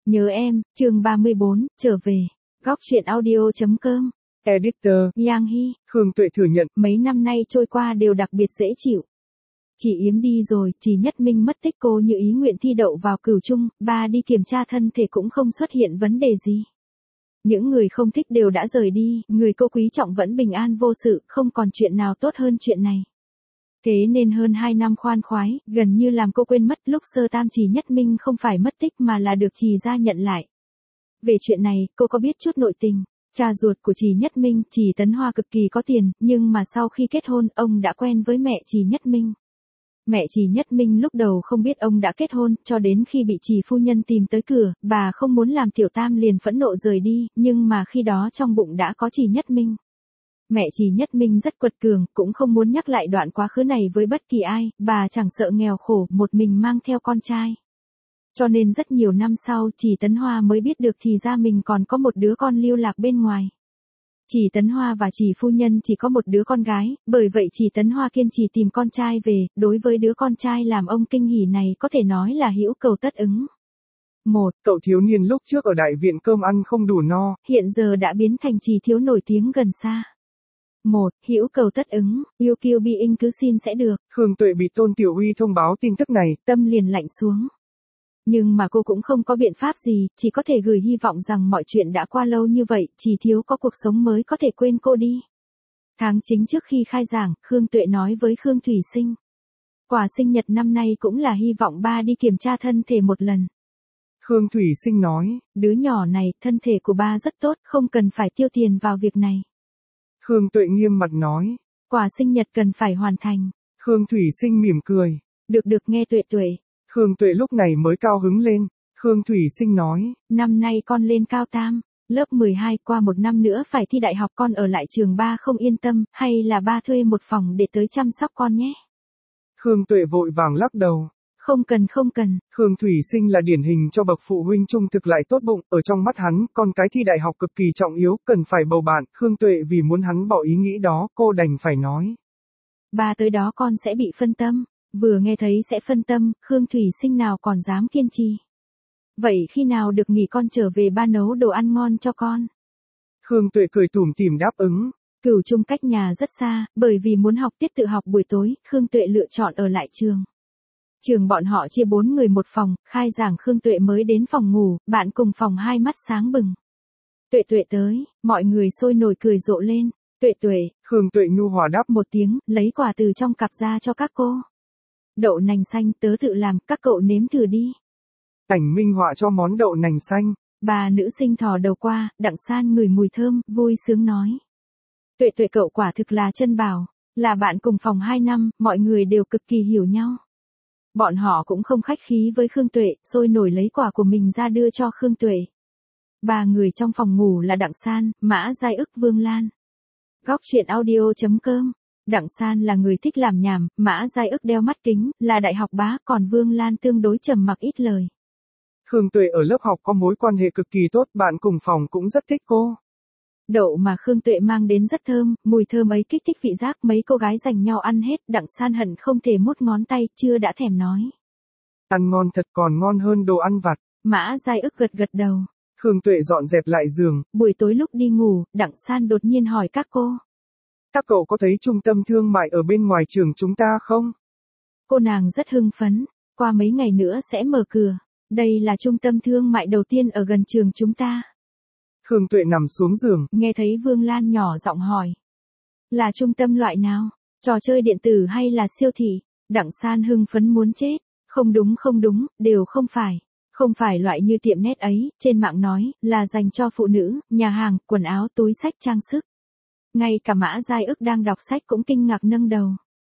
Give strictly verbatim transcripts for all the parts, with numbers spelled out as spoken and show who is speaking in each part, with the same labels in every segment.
Speaker 1: Nhớ em, chương ba mươi bốn, trở về. Góc truyện audio chấm com.
Speaker 2: Editor.
Speaker 1: Yang Hy.
Speaker 2: Khương Tuệ thừa nhận.
Speaker 1: Mấy năm nay trôi qua đều đặc biệt dễ chịu. Chị Yếm đi rồi, Trì Nhất Minh mất tích, cô như ý nguyện thi đậu vào cửu trung, ba đi kiểm tra thân thể cũng không xuất hiện vấn đề gì. Những người không thích đều đã rời đi, người cô quý trọng vẫn bình an vô sự, không còn chuyện nào tốt hơn chuyện này. Thế nên hơn hai năm khoan khoái, gần như làm cô quên mất lúc sơ tam Trì Nhất Minh không phải mất tích mà là được Trì gia nhận lại. Về chuyện này, cô có biết chút nội tình. Cha ruột của Trì Nhất Minh, Trì Tấn Hoa cực kỳ có tiền, nhưng mà sau khi kết hôn, ông đã quen với mẹ Trì Nhất Minh. Mẹ Trì Nhất Minh lúc đầu không biết ông đã kết hôn, cho đến khi bị Trì phu nhân tìm tới cửa, bà không muốn làm tiểu tam liền phẫn nộ rời đi, nhưng mà khi đó trong bụng đã có Trì Nhất Minh. Mẹ Trì Nhất Minh rất quật cường, cũng không muốn nhắc lại đoạn quá khứ này với bất kỳ ai, bà chẳng sợ nghèo khổ, một mình mang theo con trai. Cho nên rất nhiều năm sau, Trì Tấn Hoa mới biết được thì ra mình còn có một đứa con lưu lạc bên ngoài. Trì Tấn Hoa và Trì phu nhân chỉ có một đứa con gái, bởi vậy Trì Tấn Hoa kiên trì tìm con trai về, đối với đứa con trai làm ông kinh hỉ này có thể nói là hữu cầu tất ứng. Một,
Speaker 2: cậu thiếu niên lúc trước ở đại viện cơm ăn không đủ no,
Speaker 1: hiện giờ đã biến thành Trì thiếu nổi tiếng gần xa. Một, hữu cầu tất ứng, yêu kiêu bi in cứ xin sẽ được.
Speaker 2: Khương Tuệ bị Tôn Tiểu Uy thông báo tin tức này,
Speaker 1: tâm liền lạnh xuống. Nhưng mà cô cũng không có biện pháp gì, chỉ có thể gửi hy vọng rằng mọi chuyện đã qua lâu như vậy, Trì thiếu có cuộc sống mới có thể quên cô đi. Tháng chính trước khi khai giảng, Khương Tuệ nói với Khương Thủy Sinh. Quà sinh nhật năm nay cũng là hy vọng ba đi kiểm tra thân thể một lần.
Speaker 2: Khương Thủy Sinh nói,
Speaker 1: đứa nhỏ này, thân thể của ba rất tốt, không cần phải tiêu tiền vào việc này.
Speaker 2: Khương Tuệ nghiêm mặt nói,
Speaker 1: quà sinh nhật cần phải hoàn thành.
Speaker 2: Khương Thủy Sinh mỉm cười.
Speaker 1: Được được nghe Tuệ Tuệ.
Speaker 2: Khương Tuệ lúc này mới cao hứng lên. Khương Thủy Sinh nói,
Speaker 1: năm nay con lên cao tam, lớp mười hai, qua một năm nữa phải thi đại học, con ở lại trường ba không yên tâm, hay là ba thuê một phòng để tới chăm sóc con nhé.
Speaker 2: Khương Tuệ vội vàng lắc đầu.
Speaker 1: Không cần không cần.
Speaker 2: Khương Thủy Sinh là điển hình cho bậc phụ huynh trung thực lại tốt bụng, ở trong mắt hắn, con cái thi đại học cực kỳ trọng yếu, cần phải bầu bạn. Khương Tuệ vì muốn hắn bỏ ý nghĩ đó, cô đành phải nói.
Speaker 1: Ba tới đó con sẽ bị phân tâm. Vừa nghe thấy sẽ phân tâm, Khương Thủy Sinh nào còn dám kiên trì. Vậy khi nào được nghỉ con trở về ba nấu đồ ăn ngon cho con.
Speaker 2: Khương Tuệ cười tủm tỉm đáp ứng.
Speaker 1: Cửu Trung cách nhà rất xa, bởi vì muốn học tiết tự học buổi tối, Khương Tuệ lựa chọn ở lại trường. Trường bọn họ chia bốn người một phòng, khai giảng Khương Tuệ mới đến phòng ngủ, bạn cùng phòng hai mắt sáng bừng. Tuệ Tuệ tới, mọi người sôi nổi cười rộ lên. Tuệ Tuệ,
Speaker 2: Khương Tuệ nhu hòa đáp
Speaker 1: một tiếng, lấy quà từ trong cặp ra cho các cô. Đậu nành xanh tớ tự làm, các cậu nếm thử đi.
Speaker 2: Ảnh minh họa cho món đậu nành xanh.
Speaker 1: Bà nữ sinh thò đầu qua, Đặng San ngửi mùi thơm, vui sướng nói. Tuệ Tuệ cậu quả thực là chân bảo, là bạn cùng phòng hai năm, mọi người đều cực kỳ hiểu nhau. Bọn họ cũng không khách khí với Khương Tuệ, sôi nổi lấy quà của mình ra đưa cho Khương Tuệ. Ba người trong phòng ngủ là Đặng San, Mã Giai Ức, Vương Lan. Góc truyện audio chấm com. Đặng San là người thích làm nhảm, Mã Giai Ức đeo mắt kính, là đại học bá, còn Vương Lan tương đối trầm mặc ít lời.
Speaker 2: Khương Tuệ ở lớp học có mối quan hệ cực kỳ tốt, bạn cùng phòng cũng rất thích cô.
Speaker 1: Đậu mà Khương Tuệ mang đến rất thơm, mùi thơm ấy kích thích vị giác, mấy cô gái giành nhau ăn hết, Đặng San hận không thể mút ngón tay, chưa đã thèm nói.
Speaker 2: Ăn ngon thật, còn ngon hơn đồ ăn vặt.
Speaker 1: Mã Giai Ức gật gật đầu.
Speaker 2: Khương Tuệ dọn dẹp lại giường.
Speaker 1: Buổi tối lúc đi ngủ, Đặng San đột nhiên hỏi các cô.
Speaker 2: Các cậu có thấy trung tâm thương mại ở bên ngoài trường chúng ta không?
Speaker 1: Cô nàng rất hưng phấn, qua mấy ngày nữa sẽ mở cửa. Đây là trung tâm thương mại đầu tiên ở gần trường chúng ta.
Speaker 2: Khương Tuệ nằm xuống giường,
Speaker 1: nghe thấy Vương Lan nhỏ giọng hỏi. Là trung tâm loại nào? Trò chơi điện tử hay là siêu thị? Đặng San hưng phấn muốn chết. Không đúng không đúng, đều không phải. Không phải loại như tiệm nét ấy, trên mạng nói, là dành cho phụ nữ, nhà hàng, quần áo, túi xách, trang sức. Ngay cả Mã Giai Ức đang đọc sách cũng kinh ngạc nâng đầu.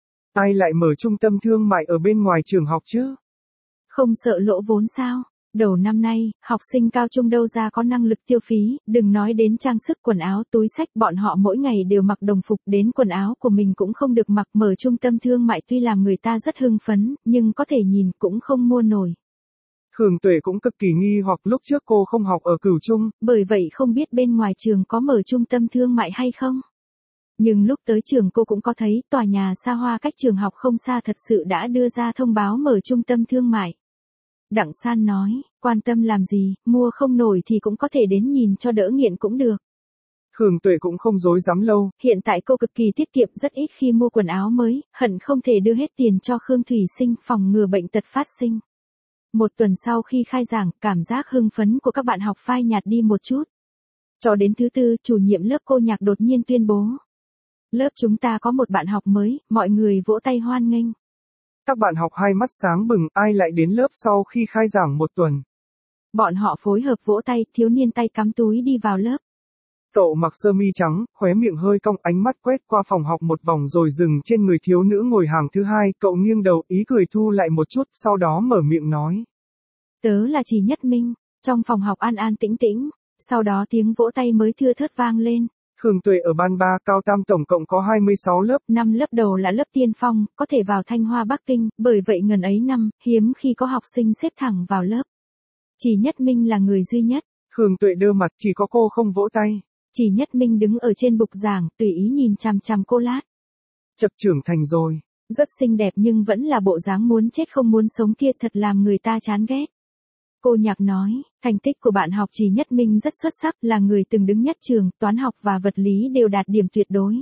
Speaker 2: Ai lại mở trung tâm thương mại ở bên ngoài trường học chứ?
Speaker 1: Không sợ lỗ vốn sao? Đầu năm nay, học sinh cao trung đâu ra có năng lực tiêu phí, đừng nói đến trang sức, quần áo, túi xách, bọn họ mỗi ngày đều mặc đồng phục, đến quần áo của mình cũng không được mặc. Mở trung tâm thương mại tuy làm người ta rất hưng phấn, nhưng có thể nhìn cũng không mua nổi.
Speaker 2: Khương Tuệ cũng cực kỳ nghi hoặc, lúc trước cô không học ở cửu trung,
Speaker 1: bởi vậy không biết bên ngoài trường có mở trung tâm thương mại hay không. Nhưng lúc tới trường cô cũng có thấy tòa nhà xa hoa cách trường học không xa thật sự đã đưa ra thông báo mở trung tâm thương mại. Đặng San nói, quan tâm làm gì, mua không nổi thì cũng có thể đến nhìn cho đỡ nghiện cũng được.
Speaker 2: Khương Tuệ cũng không dối dám lâu.
Speaker 1: Hiện tại cô cực kỳ tiết kiệm, rất ít khi mua quần áo mới, hận không thể đưa hết tiền cho Khương Thủy Sinh phòng ngừa bệnh tật phát sinh. Một tuần sau khi khai giảng, cảm giác hưng phấn của các bạn học phai nhạt đi một chút. Cho đến thứ tư, chủ nhiệm lớp cô Nhạc đột nhiên tuyên bố. Lớp chúng ta có một bạn học mới, mọi người vỗ tay hoan nghênh.
Speaker 2: Các bạn học hai mắt sáng bừng, ai lại đến lớp sau khi khai giảng một tuần.
Speaker 1: Bọn họ phối hợp vỗ tay, thiếu niên tay cắm túi đi vào lớp.
Speaker 2: Cậu mặc sơ mi trắng, khóe miệng hơi cong, ánh mắt quét qua phòng học một vòng rồi dừng trên người thiếu nữ ngồi hàng thứ hai, cậu nghiêng đầu, ý cười thu lại một chút, sau đó mở miệng nói.
Speaker 1: Tớ là Trì Nhất Minh, trong phòng học an an tĩnh tĩnh, sau đó tiếng vỗ tay mới thưa thớt vang lên.
Speaker 2: Khương Tuệ ở ban ba, cao tam tổng cộng có hai mươi sáu lớp.
Speaker 1: Năm lớp đầu là lớp tiên phong, có thể vào Thanh Hoa Bắc Kinh, bởi vậy ngần ấy năm, hiếm khi có học sinh xếp thẳng vào lớp. Trì Nhất Minh là người duy nhất.
Speaker 2: Khương Tuệ đơ mặt, chỉ có cô không vỗ tay.
Speaker 1: Trì Nhất Minh đứng ở trên bục giảng, tùy ý nhìn chằm chằm cô lát.
Speaker 2: Chập trưởng thành rồi.
Speaker 1: Rất xinh đẹp nhưng vẫn là bộ dáng muốn chết không muốn sống kia, thật làm người ta chán ghét. Cô Nhạc nói, thành tích của bạn học Trì Nhất Minh rất xuất sắc, là người từng đứng nhất trường, toán học và vật lý đều đạt điểm tuyệt đối.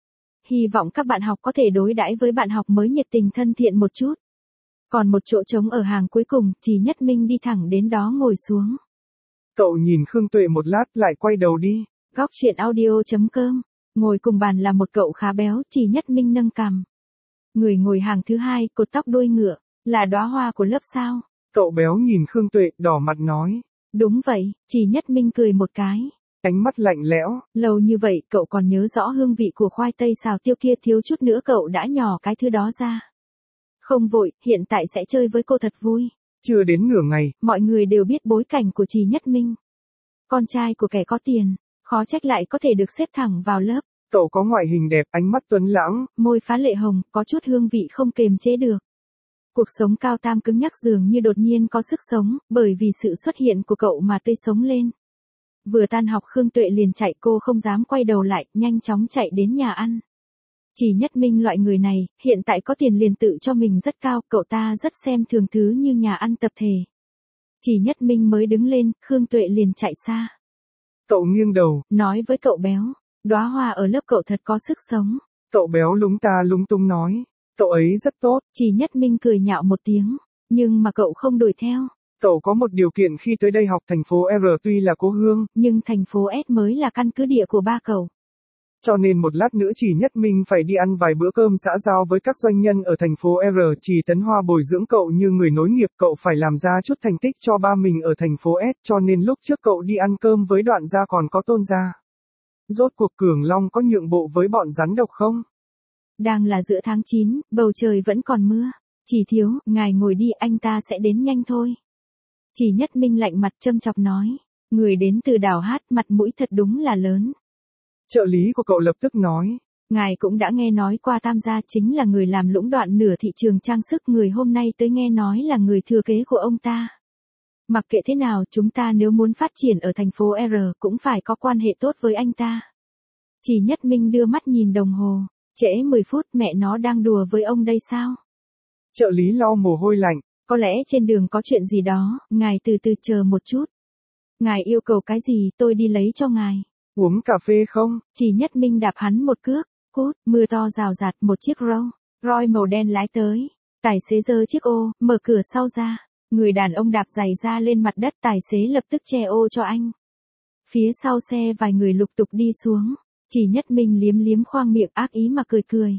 Speaker 1: Hy vọng các bạn học có thể đối đãi với bạn học mới nhiệt tình thân thiện một chút. Còn một chỗ trống ở hàng cuối cùng, Trì Nhất Minh đi thẳng đến đó ngồi xuống.
Speaker 2: Cậu nhìn Khương Tuệ một lát lại quay đầu đi.
Speaker 1: Góc truyện audio chấm com. Ngồi cùng bàn là một cậu khá béo, Trì Nhất Minh nâng cằm. Người ngồi hàng thứ hai, cột tóc đuôi ngựa, là đóa hoa của lớp sao?
Speaker 2: Cậu béo nhìn Khương Tuệ, đỏ mặt nói.
Speaker 1: Đúng vậy, Trì Nhất Minh cười một cái.
Speaker 2: Ánh mắt lạnh lẽo.
Speaker 1: Lâu như vậy, cậu còn nhớ rõ hương vị của khoai tây xào tiêu kia, thiếu chút nữa cậu đã nhỏ cái thứ đó ra. Không vội, hiện tại sẽ chơi với cô thật vui.
Speaker 2: Chưa đến nửa ngày,
Speaker 1: mọi người đều biết bối cảnh của Trì Nhất Minh. Con trai của kẻ có tiền, khó trách lại có thể được xếp thẳng vào lớp.
Speaker 2: Cậu có ngoại hình đẹp, ánh mắt tuấn lãng,
Speaker 1: môi phá lệ hồng, có chút hương vị không kềm chế được. Cuộc sống cao tam cứng nhắc dường như đột nhiên có sức sống, bởi vì sự xuất hiện của cậu mà tươi sống lên. Vừa tan học Khương Tuệ liền chạy, cô không dám quay đầu lại, nhanh chóng chạy đến nhà ăn. Trì Nhất Minh loại người này, hiện tại có tiền liền tự cho mình rất cao, cậu ta rất xem thường thứ như nhà ăn tập thể. Trì Nhất Minh mới đứng lên, Khương Tuệ liền chạy xa.
Speaker 2: Cậu nghiêng đầu,
Speaker 1: nói với cậu béo, đóa hoa ở lớp cậu thật có sức sống.
Speaker 2: Cậu béo lúng ta lúng túng nói, cậu ấy rất tốt.
Speaker 1: Trì Nhất Minh cười nhạo một tiếng, nhưng mà cậu không đuổi theo.
Speaker 2: Cậu có một điều kiện khi tới đây học, thành phố R tuy là cố hương,
Speaker 1: nhưng thành phố S mới là căn cứ địa của ba cậu.
Speaker 2: Cho nên một lát nữa Trì Nhất Minh phải đi ăn vài bữa cơm xã giao với các doanh nhân ở thành phố R. Trì Tấn Hoa bồi dưỡng cậu như người nối nghiệp, cậu phải làm ra chút thành tích cho ba mình ở thành phố S, cho nên lúc trước cậu đi ăn cơm với Đoạn Gia còn có Tôn Gia. Rốt cuộc Cường Long có nhượng bộ với bọn rắn độc không?
Speaker 1: Đang là giữa tháng chín, bầu trời vẫn còn mưa. Trì thiếu, ngài ngồi đi, anh ta sẽ đến nhanh thôi. Trì Nhất Minh lạnh mặt châm chọc nói, người đến từ đảo hát, mặt mũi thật đúng là lớn.
Speaker 2: Trợ lý của cậu lập tức nói,
Speaker 1: ngài cũng đã nghe nói qua Tam gia chính là người làm lũng đoạn nửa thị trường trang sức, người hôm nay tới nghe nói là người thừa kế của ông ta. Mặc kệ thế nào, chúng ta nếu muốn phát triển ở thành phố R cũng phải có quan hệ tốt với anh ta. Trì Nhất Minh đưa mắt nhìn đồng hồ, trễ mười phút, mẹ nó đang đùa với ông đây sao?
Speaker 2: Trợ lý lau mồ hôi lạnh,
Speaker 1: có lẽ trên đường có chuyện gì đó, ngài từ từ chờ một chút. Ngài yêu cầu cái gì, tôi đi lấy cho ngài.
Speaker 2: Uống cà phê không?
Speaker 1: Trì Nhất Minh đạp hắn một cước, cút, mưa to rào rạt, một chiếc Rolls Royce màu đen lái tới. Tài xế giơ chiếc ô, mở cửa sau ra. Người đàn ông đạp giày ra lên mặt đất, tài xế lập tức che ô cho anh. Phía sau xe vài người lục tục đi xuống. Trì Nhất Minh liếm liếm khoang miệng ác ý mà cười cười.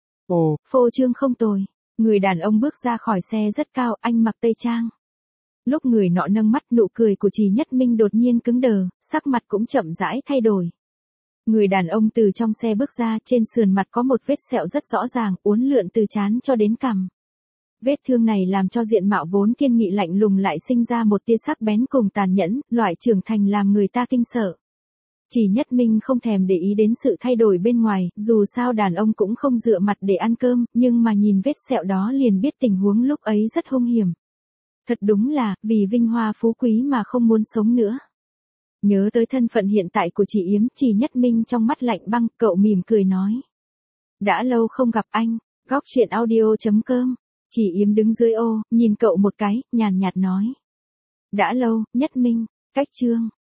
Speaker 2: Ồ,
Speaker 1: phô trương không tồi. Người đàn ông bước ra khỏi xe rất cao, anh mặc tây trang. Lúc người nọ nâng mắt, nụ cười của Trì Nhất Minh đột nhiên cứng đờ, sắc mặt cũng chậm rãi thay đổi. Người đàn ông từ trong xe bước ra, trên sườn mặt có một vết sẹo rất rõ ràng, uốn lượn từ trán cho đến cằm. Vết thương này làm cho diện mạo vốn kiên nghị lạnh lùng lại sinh ra một tia sắc bén cùng tàn nhẫn, loại trưởng thành làm người ta kinh sợ. Trì Nhất Minh không thèm để ý đến sự thay đổi bên ngoài, dù sao đàn ông cũng không dựa mặt để ăn cơm, nhưng mà nhìn vết sẹo đó liền biết tình huống lúc ấy rất hung hiểm. Thật đúng là, vì vinh hoa phú quý mà không muốn sống nữa. Nhớ tới thân phận hiện tại của chị Yếm, Trì Nhất Minh trong mắt lạnh băng, cậu mỉm cười nói. Đã lâu không gặp anh, góc truyện audio chấm com. Chị Yếm đứng dưới ô, nhìn cậu một cái, nhàn nhạt nói. Đã lâu, Nhất Minh, cách Trương.